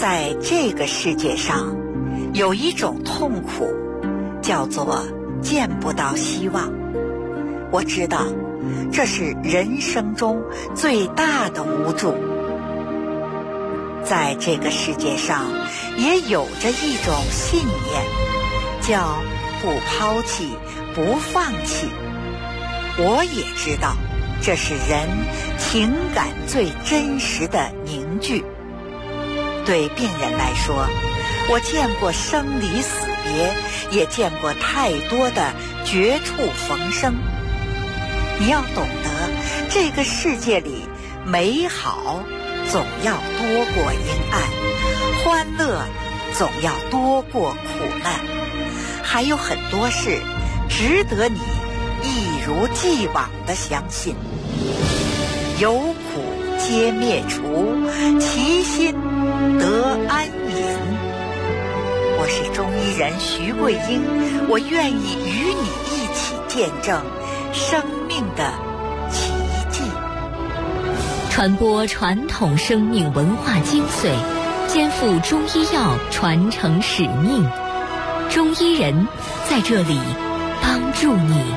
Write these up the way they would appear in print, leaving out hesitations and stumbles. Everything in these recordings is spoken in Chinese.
在这个世界上，有一种痛苦，叫做见不到希望。我知道，这是人生中最大的无助。在这个世界上，也有着一种信念，叫不抛弃、不放弃。我也知道，这是人情感最真实的凝聚。对病人来说，我见过生离死别，也见过太多的绝处逢生。你要懂得，这个世界里美好总要多过阴暗，欢乐总要多过苦难，还有很多事值得你一如既往地相信。有苦皆灭除，其心得安隐。我是中医人徐桂英，我愿意与你一起见证生命的奇迹， 传播传统生命文化精髓，肩负中医药传承使命。中医人在这里帮助你。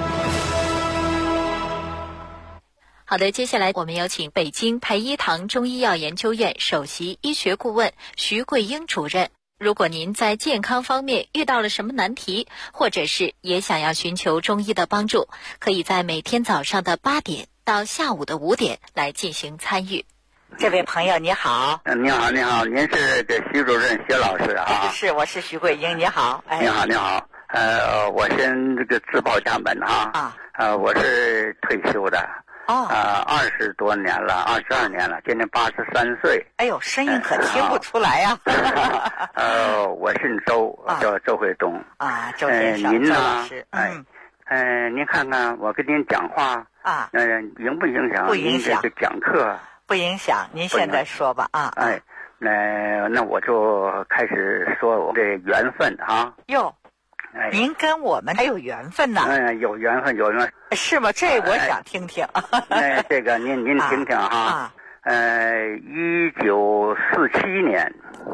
好的，接下来我们有请北京培一堂中医药研究院首席医学顾问徐桂英主任。如果您在健康方面遇到了什么难题，或者是也想要寻求中医的帮助，可以在每天早上的8点到下午的5点来进行参与。 这位朋友你好。 你好，你好，您是这徐主任徐老师啊？ 是，我是徐桂英，你好。 你好，你好。我先这个自报家门啊。我是退休的。20多年了，22年了，今年83岁。 哎呦，声音可听不出来呀。 我姓周，叫周慧东。 周先生， 您呢？ 周老师。 您看看我跟您讲话影不影响？ 不影响。 这个讲课不影响，您现在说吧那我就开始说我这缘分啊。 哟。您跟我们还有缘分呢。 有缘分，有缘分。 是吗？这我想听听。 这个您听听哈。1947年。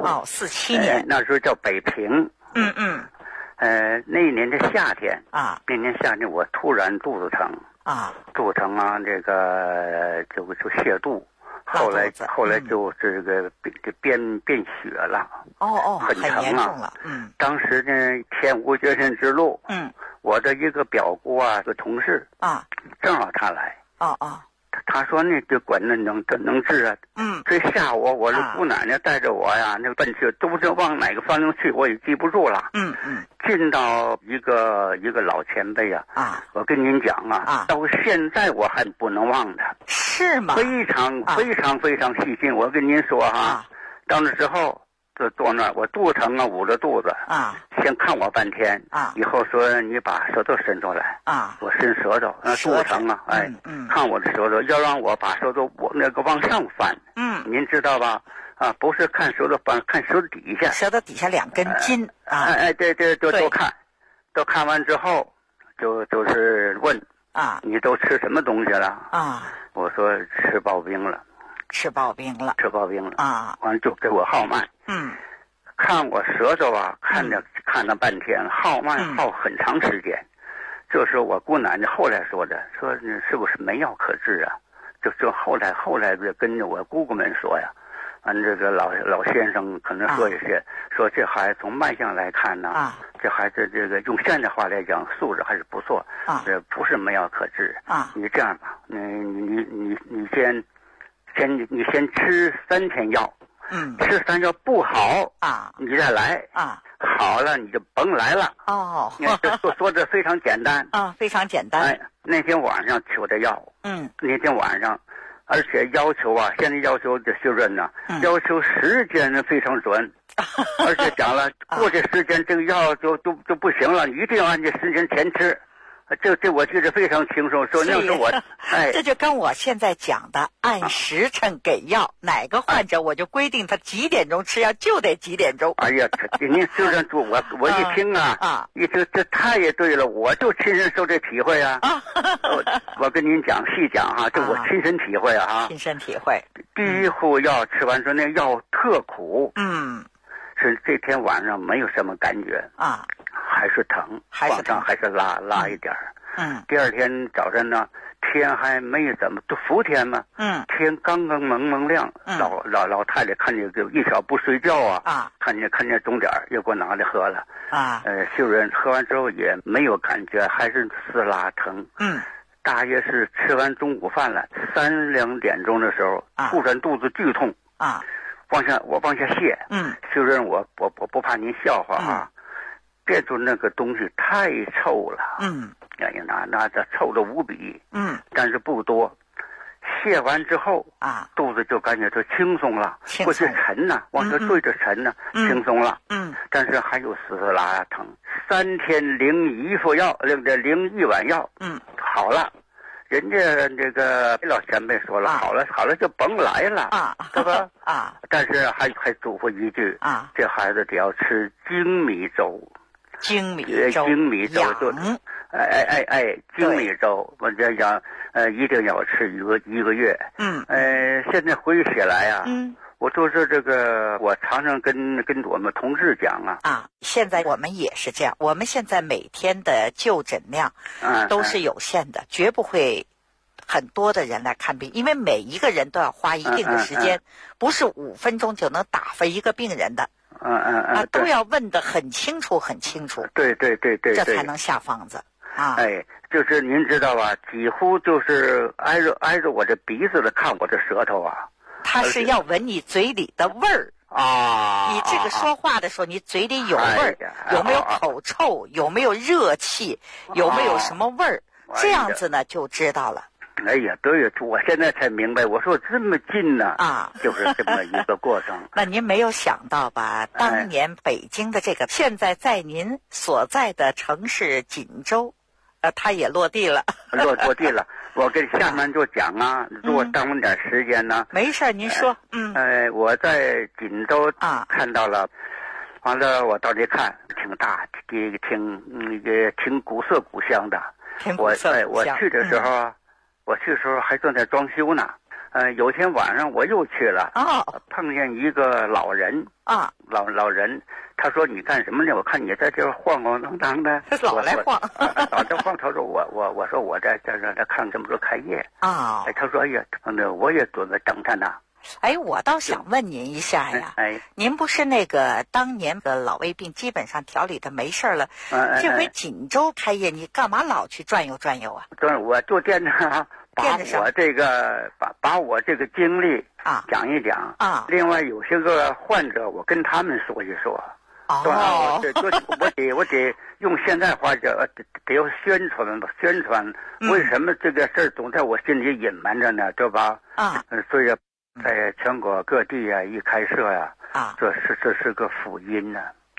47年。 那时候叫北平。那一年的夏天。那年夏天我突然肚子疼。肚子疼这个就泻肚。后来就这个变血了。很疼严重了。 当时呢，天无绝人之路。我的一个表姑个同事正好他来。他说那就管那能治啊。这下午我的姑奶奶带着我呀，那个奔去都不知道往哪个方向去，我也记不住了。进到一个老前辈我跟您讲到现在我还不能忘他。 是吗？ 非常非常非常细心。我跟您说到那之后就坐那儿，我肚子疼捂着肚子先看我半天以后说你把舌头伸出来我伸舌头，肚子疼看我的舌头，要让我把舌头我那个往上翻。您知道吧？不是看舌头翻，看舌头底下。 舌头底下2根筋对，都看，都看完之后就是问你都吃什么东西了？我说吃刨冰了。 吃刨冰了。 完了就给我号脉。看我舌头看了半天，号脉号很长时间。这是我姑奶奶后来说的，说你是不是没药可治啊？就后来就跟着我姑姑们说呀。这个老先生可能说一些，说这孩子从脉象来看呢，这孩子这个用现代话来讲，素质还是不错这不是没药可治你这样吧，你先吃3天药，吃3药不好你再来好了你就甭来了说的非常简单非常简单。 那天晚上求的药，那天晚上。而且要求现在要求的修正呢，要求时间呢非常准，而且讲了过这时间这个药就不行了，一定要按这时间前吃， 这我记得非常清楚，说那是我， 这就跟我现在讲的按时辰给药，哪个患者我就规定他几点钟吃药就得几点钟。 哎呀，您就这我一听这太对了，我就亲身受这体会啊。我跟您细讲哈，这我亲身体会啊。 亲身体会。 第一副药吃完之后，那药特苦。是这天晚上没有什么感觉啊，还是疼，往上还是拉一点第二天早晨呢，天还没怎么，就伏天嘛。天刚刚蒙亮，老太太看见就一宿不睡觉啊，看见钟点又给我拿来喝了秀人喝完之后也没有感觉，还是撕拉疼。大约是吃完中午饭了，3、2点钟的时候，突然肚子剧痛我往下泻。秀人我不怕您笑话啊，别说那个东西太臭了。哎呀，那这臭的无比。但是不多。泻完之后肚子就感觉就轻松了，过去沉呢，往下坠着沉呢，轻松了。但是还有撕拉疼。3天领1副药，领1碗药。好了。人家这个老前辈说了，好了就甭来了对吧？但是还嘱咐一句这孩子得要吃精米粥。精米粥就精米粥，我这讲一定要吃一个月。现在回忆起来我就是这个，我常常跟我们同事讲现在我们也是这样，我们现在每天的就诊量都是有限的，绝不会很多的人来看病，因为每一个人都要花一定的时间，不是5分钟就能打发一个病人的。都要问得很清楚很清楚。对，这才能下方子就是您知道吧，几乎就是挨着我这鼻子的看我这舌头他是要闻你嘴里的味儿你这个说话的时候，你嘴里有味儿，有没有口臭，有没有热气，有没有什么味儿，这样子呢就知道了。 哎呀，对呀，我现在才明白，我说这么近呢就是这么一个过程。 那您没有想到吧？当年北京的这个，现在在您所在的城市锦州，它也落地了。 落地了。我跟下面就讲如果耽误点时间呢。 没事您说。 我在锦州看到了，完了我到这看，挺大，挺古色古香的。我去的时候还正在装修呢。有天晚上我又去了碰见一个老人老人，他说你干什么呢？我看你在这晃晃荡荡的， 老来晃。 老在晃。他说我说我在这看这么多开业他说哎呀，我也准备等着呢。 我倒想问您一下呀，您不是那个当年的老胃病基本上调理的没事了，这回锦州开业，你干嘛老去转悠转悠啊？ 对，我就惦着把我这个经历讲一讲另外有些个患者，我跟他们说一说。我得用现代话讲，得要宣传。为什么这个事儿总在我心里隐瞒着呢？对吧？所以在全国各地一开设这是个福音呢。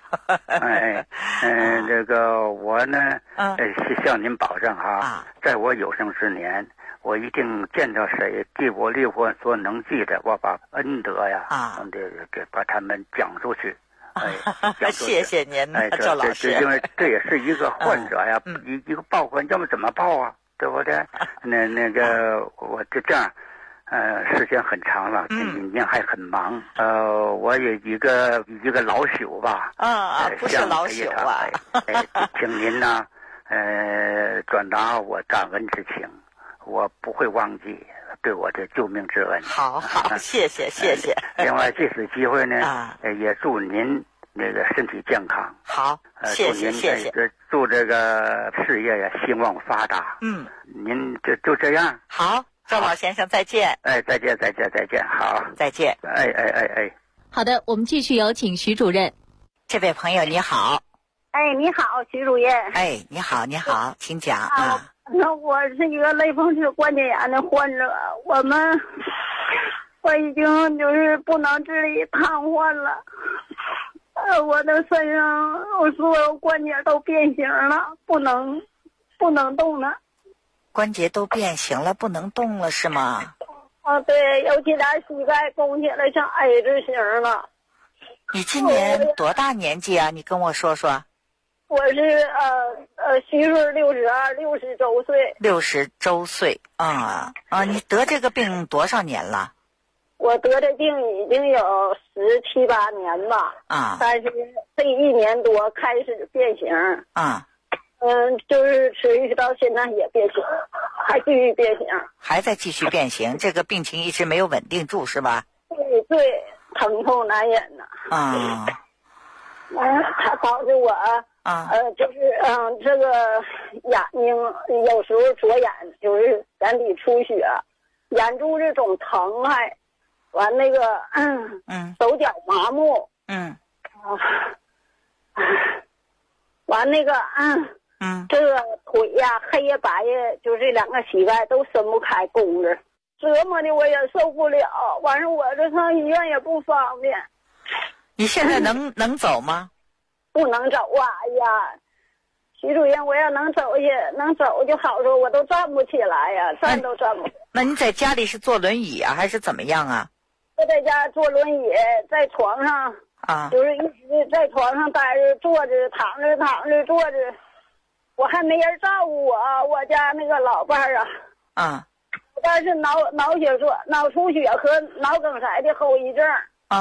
这个我呢向您保证在我有生之年，我一定见到谁记我立我所能记的，我把恩德给把他们讲出去。 谢谢您周老师。 因为这也是一个患者一个报患，要么怎么报对不对？那个我就这样时间很长了，您还很忙。我也一个老朽吧。 不是老朽请您呢转达我感恩之情，我不会忘记对我的救命之恩。 好，谢谢。 另外这次机会呢也祝您那个身体健康。 好，谢谢。 祝这个事业兴旺发达。您就这样。 好，周老先生再见。 再见。好， 再见。 好的，我们继续有请徐主任。 这位朋友你好。 你好，徐主任。 你好，请讲那我是一个类风湿关节炎的患者，我已经就是不能自理瘫痪了。我的身上所有关节都变形了，不能不能动了。 关节都变形了，不能动了是吗？ 啊，对，尤其俩膝盖弓起来像 A 字形了。 你今年多大年纪啊？你跟我说说。 我是虚岁60周岁。 60周岁啊你得这个病多少年了？ 我得这病已经有17、18年吧。啊。但是这1年多开始变形。啊。就是持续到现在也变形，还继续变形。 还在继续变形，这个病情一直没有稳定住是吧？ 对，疼痛难忍呐。啊。它导致我就是这个眼睛有时候左眼就是眼底出血，眼珠子总疼还，完那个手脚麻木。完那个这个腿呀黑呀白呀，就这2个膝盖都伸不开弓着，折磨的我也受不了。完事我这上医院也不方便。 你现在能走吗？ 不能走啊！哎呀，徐主任，我要能走去，能走就好说，我都站不起来呀，站都站不起来。 那你在家里是坐轮椅啊，还是怎么样啊？ 我在家坐轮椅，在床上就是一直在床上待着、坐着、躺着、坐着，我还没人照顾我。我家那个老伴儿但是脑出血和脑梗塞的后遗症。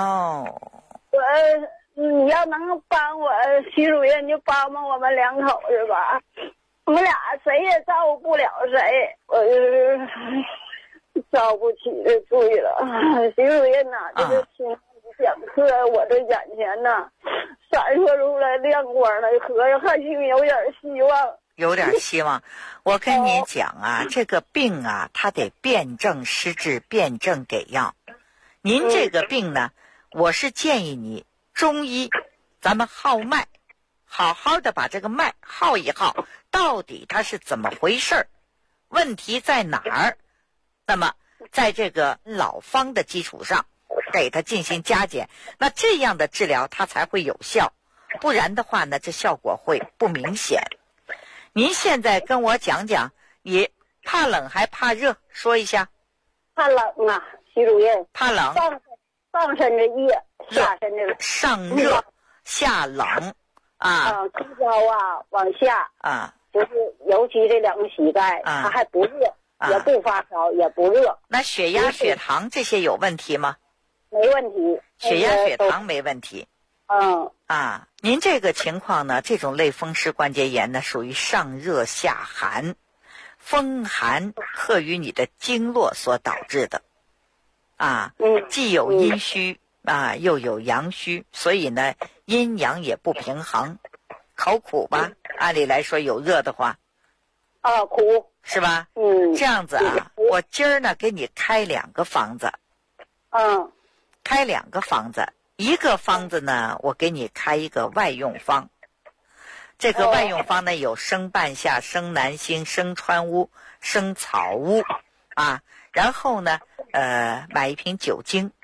你要能帮我，徐主任就帮帮我们2口子吧。我们俩谁也照顾不了谁，我就是照不起这罪了。徐主任呐，这个亲讲课，我这眼前呐闪烁出来亮光来，合着还是有点希望。 有点希望。我跟你讲啊，这个病啊，它得辨证施治，辨证给药。您这个病呢，我是建议你中医，咱们号脉，好好的把这个脉号一号，到底它是怎么回事，问题在哪儿？那么在这个老方的基础上，给它进行加减，那这样的治疗它才会有效，不然的话呢，这效果会不明显。您现在跟我讲讲，你怕冷还怕热？说一下。 怕冷啊，徐主任。 怕冷。 上身的热，下身的冷。 上热下冷从高往下就是尤其这2个膝盖它还不热，也不发烧，也不热。 那血压血糖这些有问题吗？ 没问题。 血压血糖没问题。您这个情况呢，这种类风湿关节炎呢，属于上热下寒，风寒克于你的经络所导致的。既有阴虚又有阳虚，所以呢阴阳也不平衡，口苦吧？按理来说有热的话苦是吧？这样子我今儿呢给你开2个方子。开2个方子，一个方子呢我给你开一个外用方。这个外用方呢有生半夏、生南星、生川乌、生草乌然后呢买一瓶酒精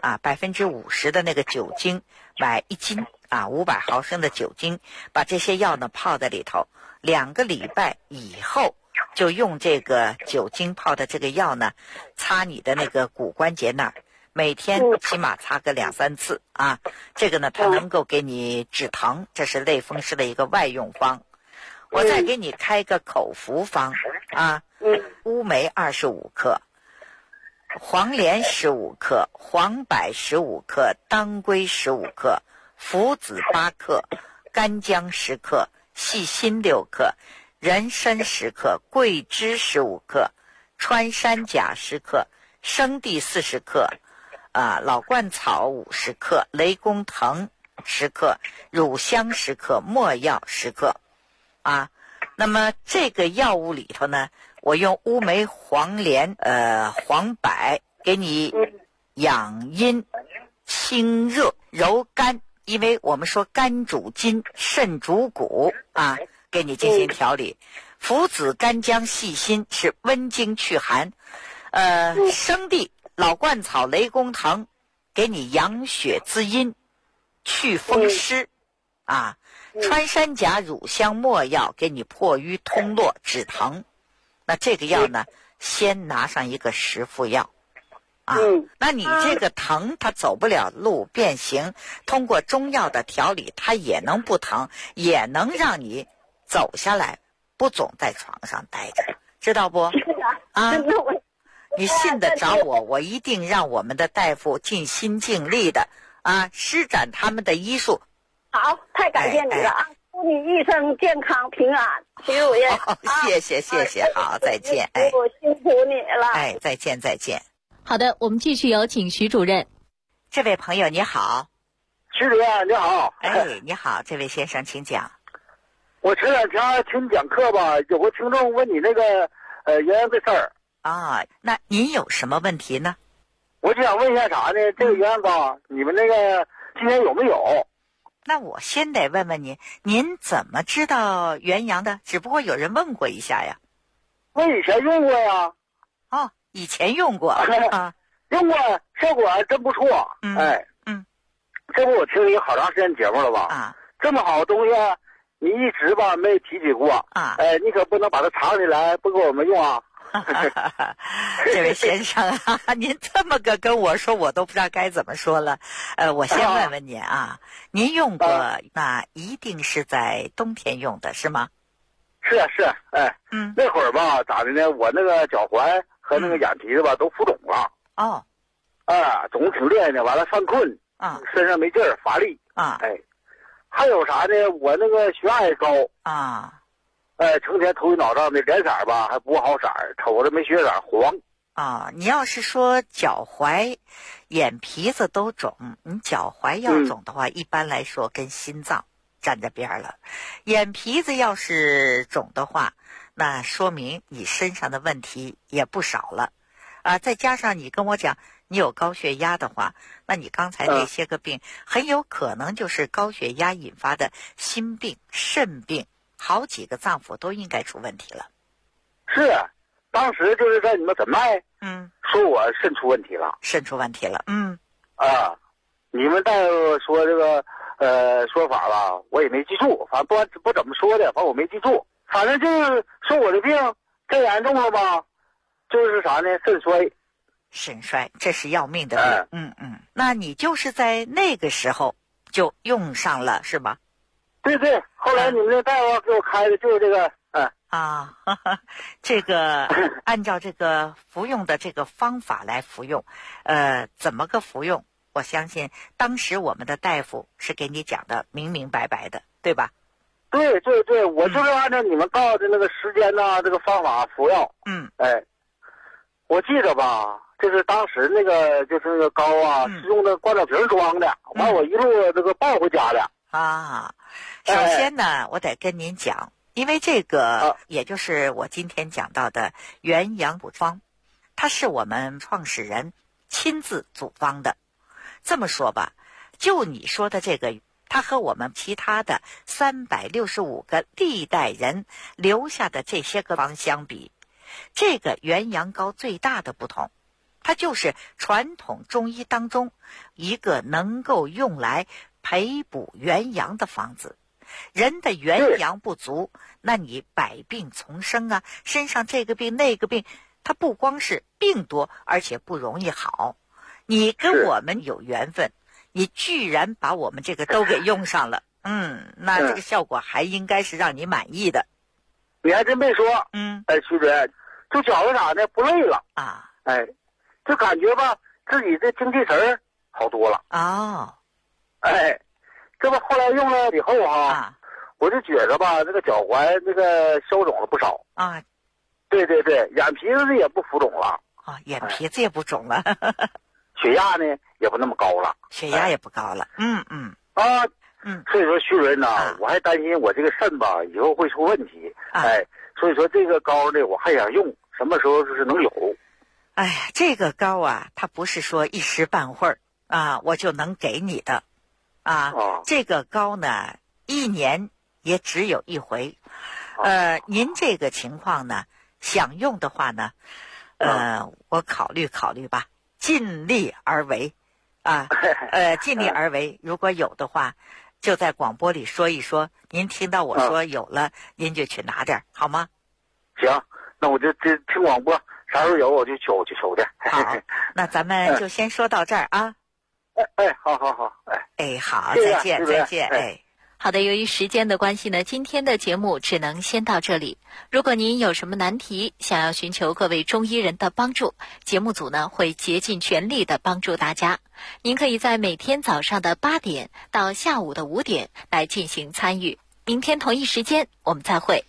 50%的那个酒精，买1斤500毫升的酒精，把这些药呢泡在里头，2个礼拜以后就用这个酒精泡的这个药呢擦你的那个骨关节那儿，每天起码擦个2、3次这个呢它能够给你止疼，这是类风湿的一个外用方。我再给你开个口服方乌梅25克，黄连15克，黄柏15克，当归15克，附子8克，干姜10克，细辛6克，人参10克，桂枝15克，穿山甲10克，生地40克老鹳草50克，雷公藤10克，乳香10克，没药10克那么这个药物里头呢，我用乌梅、黄连黄柏给你养阴清热柔肝，因为我们说肝主筋，肾主骨给你进行调理。附子、干姜、细辛是温经祛寒，生地、老鹳草、雷公藤给你养血滋阴，去风湿穿山甲乳香没药给你破瘀通络止疼。那这个药呢，先拿上一个10副药。那你这个疼它走不了路变形，通过中药的调理，它也能不疼，也能让你走下来，不总在床上待着，知道不？你信得着我，我一定让我们的大夫尽心尽力的施展他们的医术。 好，太感谢你了祝你一生健康平安，徐主任。 谢谢，好，再见。 我辛苦你了。 再见。 好的，我们继续有请徐主任。 这位朋友你好。 徐主任你好。 你好，这位先生请讲。 我前两天听讲课吧，有个听众问你那个元阳的事儿。 那您有什么问题呢？ 我就想问一下啥呢？这个元阳膏你们那个今年有没有？ 那我先得问问您怎么知道元阳的？只不过有人问过一下呀。 我以前用过呀。 以前用过用过，效果还真不错。这不我听你好长时间节目了吧？这么好的东西你一直吧没提起过你可不能把它藏起来不给我们用啊。 这位先生您这么个跟我说，我都不知道该怎么说了。我先问问您您用过那一定是在冬天用的是吗？ 是那会儿吧咋的呢？我那个脚踝和那个眼皮子吧都浮肿了。肿得挺厉害的，完了犯困身上没劲儿乏力还有啥呢？我那个血压也高成天头晕脑胀的，脸色吧还不好色，瞅着没血色黄你要是说脚踝眼皮子都肿，你脚踝要肿的话一般来说跟心脏沾着边了。眼皮子要是肿的话，那说明你身上的问题也不少了再加上你跟我讲你有高血压的话，那你刚才那些个病很有可能就是高血压引发的心病肾病，好几个脏腑都应该出问题了。 是当时就是在你们诊脉说我肾出问题了。你们大夫说这个说法吧我也没记住，反正不怎么说的，反正我没记住，反正就是说我的病太严重了吧，就是啥呢？肾衰， 这是要命的病。那你就是在那个时候就用上了是吧？ 对，后来你们那大夫给我开的就是这个这个按照这个服用的这个方法来服用怎么个服用，我相信当时我们的大夫是给你讲的明明白白的，对吧？ 对，我就是按照你们告诉的那个时间这个方法服药。我记着吧，就是当时那个就是那个膏是用那罐装瓶装的，完我一路这个抱回家了。 首先呢我得跟您讲，因为这个也就是我今天讲到的元阳补方，它是我们创始人亲自组方的。这么说吧，就你说的这个，它和我们其他的365个历代人留下的这些个方相比，这个元阳膏最大的不同，它就是传统中医当中一个能够用来培补元阳的方子。人的元阳不足，那你百病丛生身上这个病那个病，它不光是病多，而且不容易好。你跟我们有缘分，你居然把我们这个都给用上了那这个效果还应该是让你满意的。 你还真没说徐主任，就觉得啥呢？不累了就感觉吧自己这精气神好多了这不后来用了以后我就觉着吧这个脚踝这个消肿了不少对，眼皮子也不浮肿了眼皮子也不肿了血压呢也不那么高了， 血压也不高了所以说徐主任我还担心我这个肾吧以后会出问题所以说这个膏呢我还想用，什么时候就是能有。 这个膏它不是说一时半会儿我就能给你的这个膏呢1年也只有一回您这个情况呢想用的话呢我考虑吧，尽力而为尽力而为。如果有的话， 就在广播里说一说。您听到我说有了，您就去拿点，好吗？ 行，那我就听广播，啥时候有我就求去。 好，那咱们就先说到这儿啊。 好， 好，再见， 好的，由于时间的关系呢，今天的节目只能先到这里。如果您有什么难题，想要寻求各位中医人的帮助，节目组呢会竭尽全力的帮助大家。您可以在每天早上的8点到下午的5点来进行参与。明天同一时间我们再会。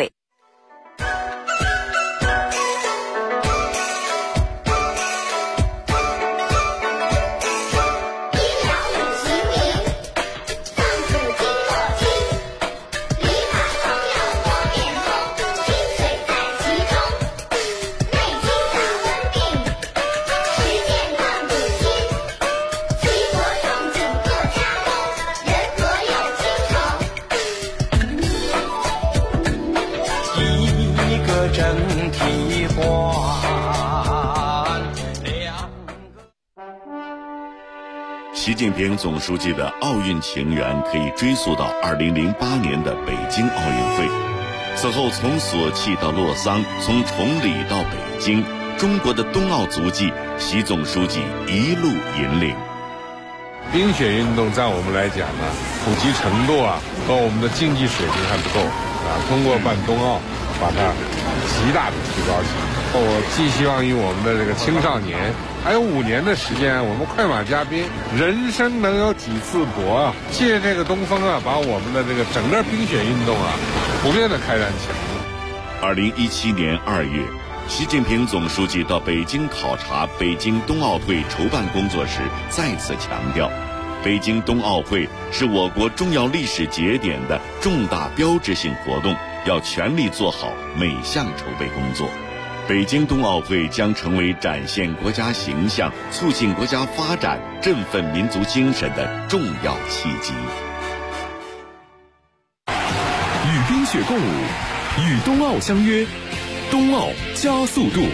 习近平总书记的奥运情缘可以追溯到2008年的北京奥运会。此后从索契到洛桑，从崇礼到北京，中国的冬奥足迹，习总书记一路引领。 冰雪运动在我们来讲呢，普及程度和我们的竞技水平还不够通过办冬奥，把它极大的提高起来。我寄希望于我们的这个青少年，还有5年的时间，我们快马加鞭，人生能有几次搏借这个东风把我们的这个整个冰雪运动普遍的开展起来。 2017年2月，习近平总书记到北京考察北京冬奥会筹办工作时，再次强调，北京冬奥会是我国重要历史节点的重大标志性活动，要全力做好每项筹备工作。北京冬奥会将成为展现国家形象、促进国家发展、振奋民族精神的重要契机。 与冰雪共舞，与冬奥相约，冬奥加速度。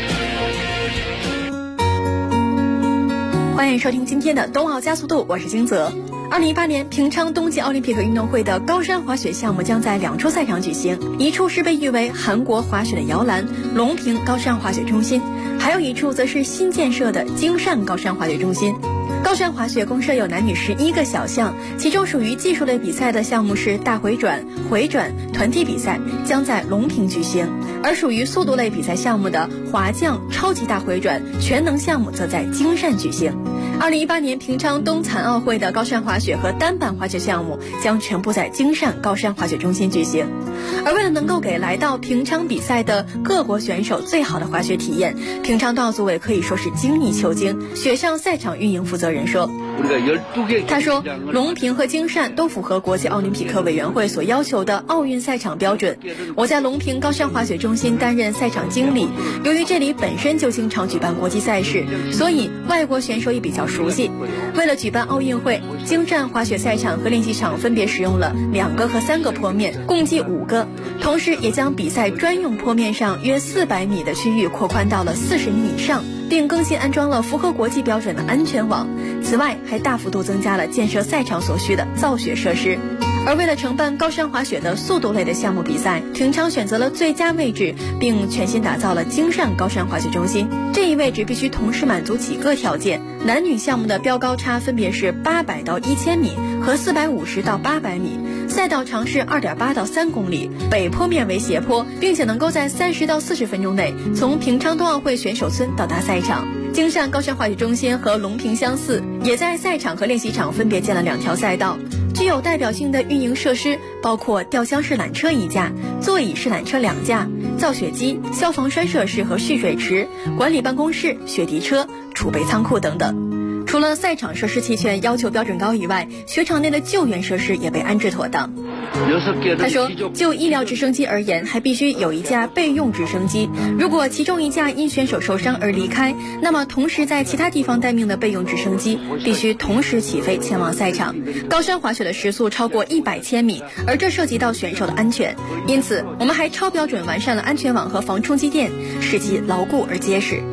欢迎收听今天的冬奥加速度，我是金泽。2018年平昌冬季奥林匹克运动会的高山滑雪项目将在2处赛场举行，一处是被誉为韩国滑雪的摇篮隆平高山滑雪中心，还有一处则是新建设的京善高山滑雪中心。高山滑雪共设有男女11个小项，其中属于技术类比赛的项目是大回转、回转、团体比赛，将在隆平举行；而属于速度类比赛项目的滑降、超级大回转、全能项目则在京善举行。2018年平昌冬残奥会的高山滑雪和单板滑雪项目将全部在京善高山滑雪中心举行。而为了能够给来到平昌比赛的各国选手最好的滑雪体验，平昌冬奥组委可以说是精益求精。雪上赛场运营负责人说，他说隆平和京善都符合国际奥林匹克委员会所要求的奥运赛场标准。我在隆平高山滑雪中心担任赛场经理，由于这里本身就经常举办国际赛事，所以外国选手也比较熟悉。为了举办奥运会，京善滑雪赛场和练习场分别使用了2个和3个坡面，共计5个，同时也将比赛专用坡面上约400米的区域扩宽到了40米以上，并更新安装了符合国际标准的安全网。此外，还大幅度增加了建设赛场所需的造雪设施。而为了承办高山滑雪的速度类的项目比赛，平昌选择了最佳位置，并全新打造了京善高山滑雪中心。这一位置必须同时满足几个条件：男女项目的标高差分别是800到1000米和450到800米，赛道长是2.8到3公里，北坡面为斜坡，并且能够在30到40分钟内从平昌冬奥会选手村到达赛场。京善高山滑雪中心和隆平相似，也在赛场和练习场分别建了2条赛道。具有代表性的运营设施包括吊箱式缆车1架、座椅式缆车2架、造雪机、消防栓设施和蓄水池、管理办公室、雪地车、储备仓库等等。除了赛场设施齐全、要求标准高以外，雪场内的救援设施也被安置妥当。他说，就医疗直升机而言，还必须有1架备用直升机。如果其中1架因选手受伤而离开，那么同时在其他地方待命的备用直升机必须同时起飞前往赛场。高山滑雪的时速超过100千米，而这涉及到选手的安全，因此我们还超标准完善了安全网和防冲击垫，使其牢固而结实。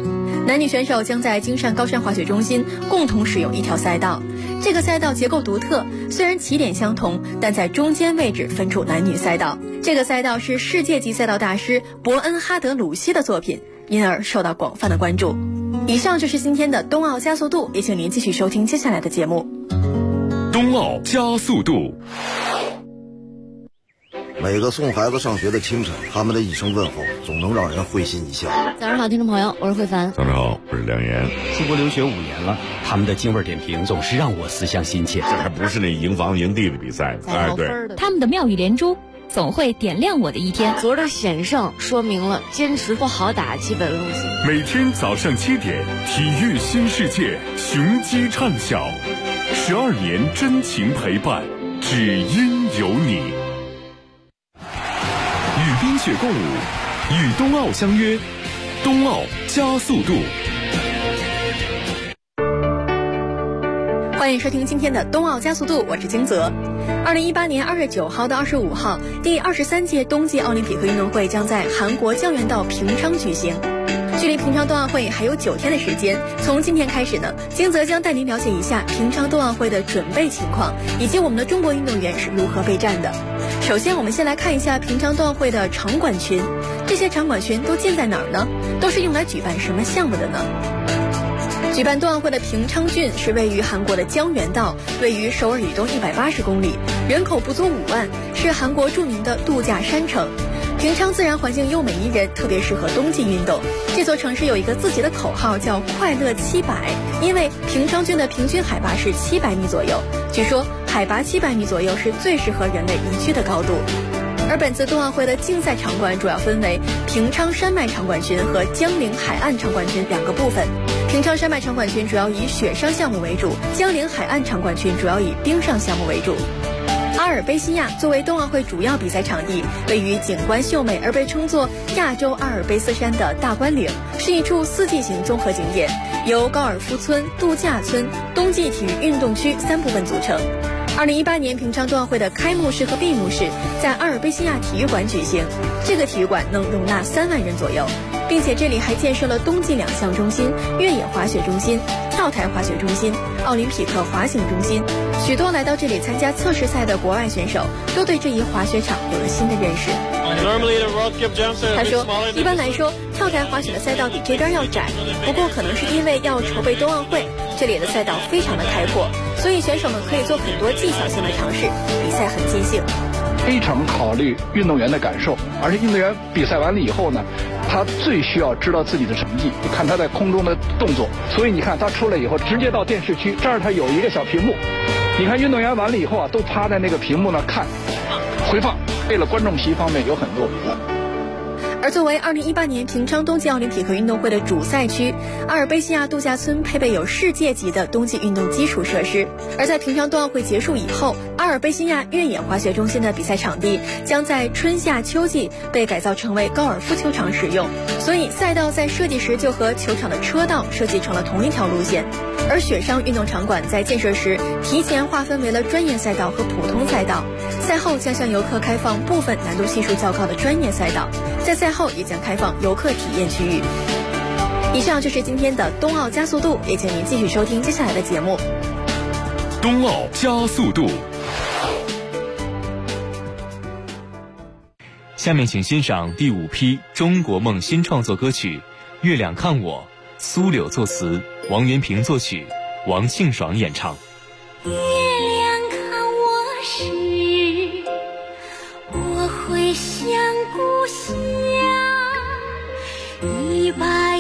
男女选手将在京汕高山滑雪中心共同使用一条赛道。这个赛道结构独特，虽然起点相同，但在中间位置分出男女赛道。这个赛道是世界级赛道大师伯恩哈德鲁西的作品，因而受到广泛的关注。以上就是今天的冬奥加速度，也请您继续收听接下来的节目。 冬奥加速度。 每个送孩子上学的清晨，他们的一声问候总能让人会心一笑。 早上好，听众朋友，我是慧凡。 早上好，我是梁岩。 出国留学5年了，他们的京味点评总是让我思乡心切。 这还不是那营房营地的比赛，对， 他们的妙语连珠总会点亮我的一天。 昨儿的险胜说明了坚持不好打基本路线。 每天早上7点，体育新世界，雄鸡畅晓，12年真情陪伴，只因有你。与冰雪共舞，与冬奥相约，冬奥加速度。 欢迎收听今天的冬奥加速度，我是金泽。2018年2月9号到25号，第23届冬季奥林匹克运动会将在韩国江原道平昌举行。距离平昌冬奥会还有9天的时间，从今天开始呢，金泽将带您了解一下平昌冬奥会的准备情况，以及我们的中国运动员是如何备战的。首先，我们先来看一下平昌冬奥会的场馆群，这些场馆群都建在哪儿呢？都是用来举办什么项目的呢？举办冬奥会的平昌郡是位于韩国的江原道，位于首尔以东180公里，人口不足5万，是韩国著名的度假山城。平昌自然环境优美宜人，特别适合冬季运动。这座城市有一个自己的口号，叫快乐700，因为平昌郡的平均海拔是700米左右，据说海拔700米左右是最适合人类宜居的高度。而本次冬奥会的竞赛场馆主要分为平昌山脉场馆群和江陵海岸场馆群2个部分。平昌山脉场馆群主要以雪上项目为主，江陵海岸场馆群主要以冰上项目为主。阿尔卑西亚作为冬奥会主要比赛场地，位于景观秀美而被称作亚洲阿尔卑斯山的大关岭，是一处4季型综合景点，由高尔夫村、度假村、冬季体育运动区3部分组成。2018年平昌冬奥会的开幕式和闭幕式在阿尔卑西亚体育馆举行，这个体育馆能容纳3万人左右，并且这里还建设了冬季2项中心、越野滑雪中心、跳台滑雪中心、奥林匹克滑行中心。许多来到这里参加测试赛的国外选手都对这一滑雪场有了新的认识。他说，一般来说跳台滑雪的赛道比这边要窄，不过可能是因为要筹备冬奥会，这里的赛道非常的开阔，所以选手们可以做很多技巧性的尝试，比赛很尽兴。 非常考虑运动员的感受，而且运动员比赛完了以后呢，他最需要知道自己的成绩，看他在空中的动作。所以你看他出来以后直接到电视区，这儿他有一个小屏幕，你看运动员完了以后啊，都趴在那个屏幕那看回放，为了观众席方面有很多。 而作为2018年平昌冬季奥林匹克运动会的主赛区，阿尔卑西亚度假村配备有世界级的冬季运动基础设施。而在平昌冬奥会结束以后，阿尔卑西亚越野滑雪中心的比赛场地将在春夏秋季被改造成为高尔夫球场使用，所以赛道在设计时就和球场的车道设计成了同一条路线。而雪上运动场馆在建设时提前划分为了专业赛道和普通赛道，赛后将向游客开放部分难度系数较高的专业赛道，在赛后也将开放游客体验区域。以上就是今天的冬奥加速度，也请您继续收听接下来的节目。 冬奥加速度。 下面请欣赏第5批中国梦新创作歌曲《月亮看我》，苏柳作词，王元平作曲，王庆爽演唱。 月亮看我时，我会想故乡，100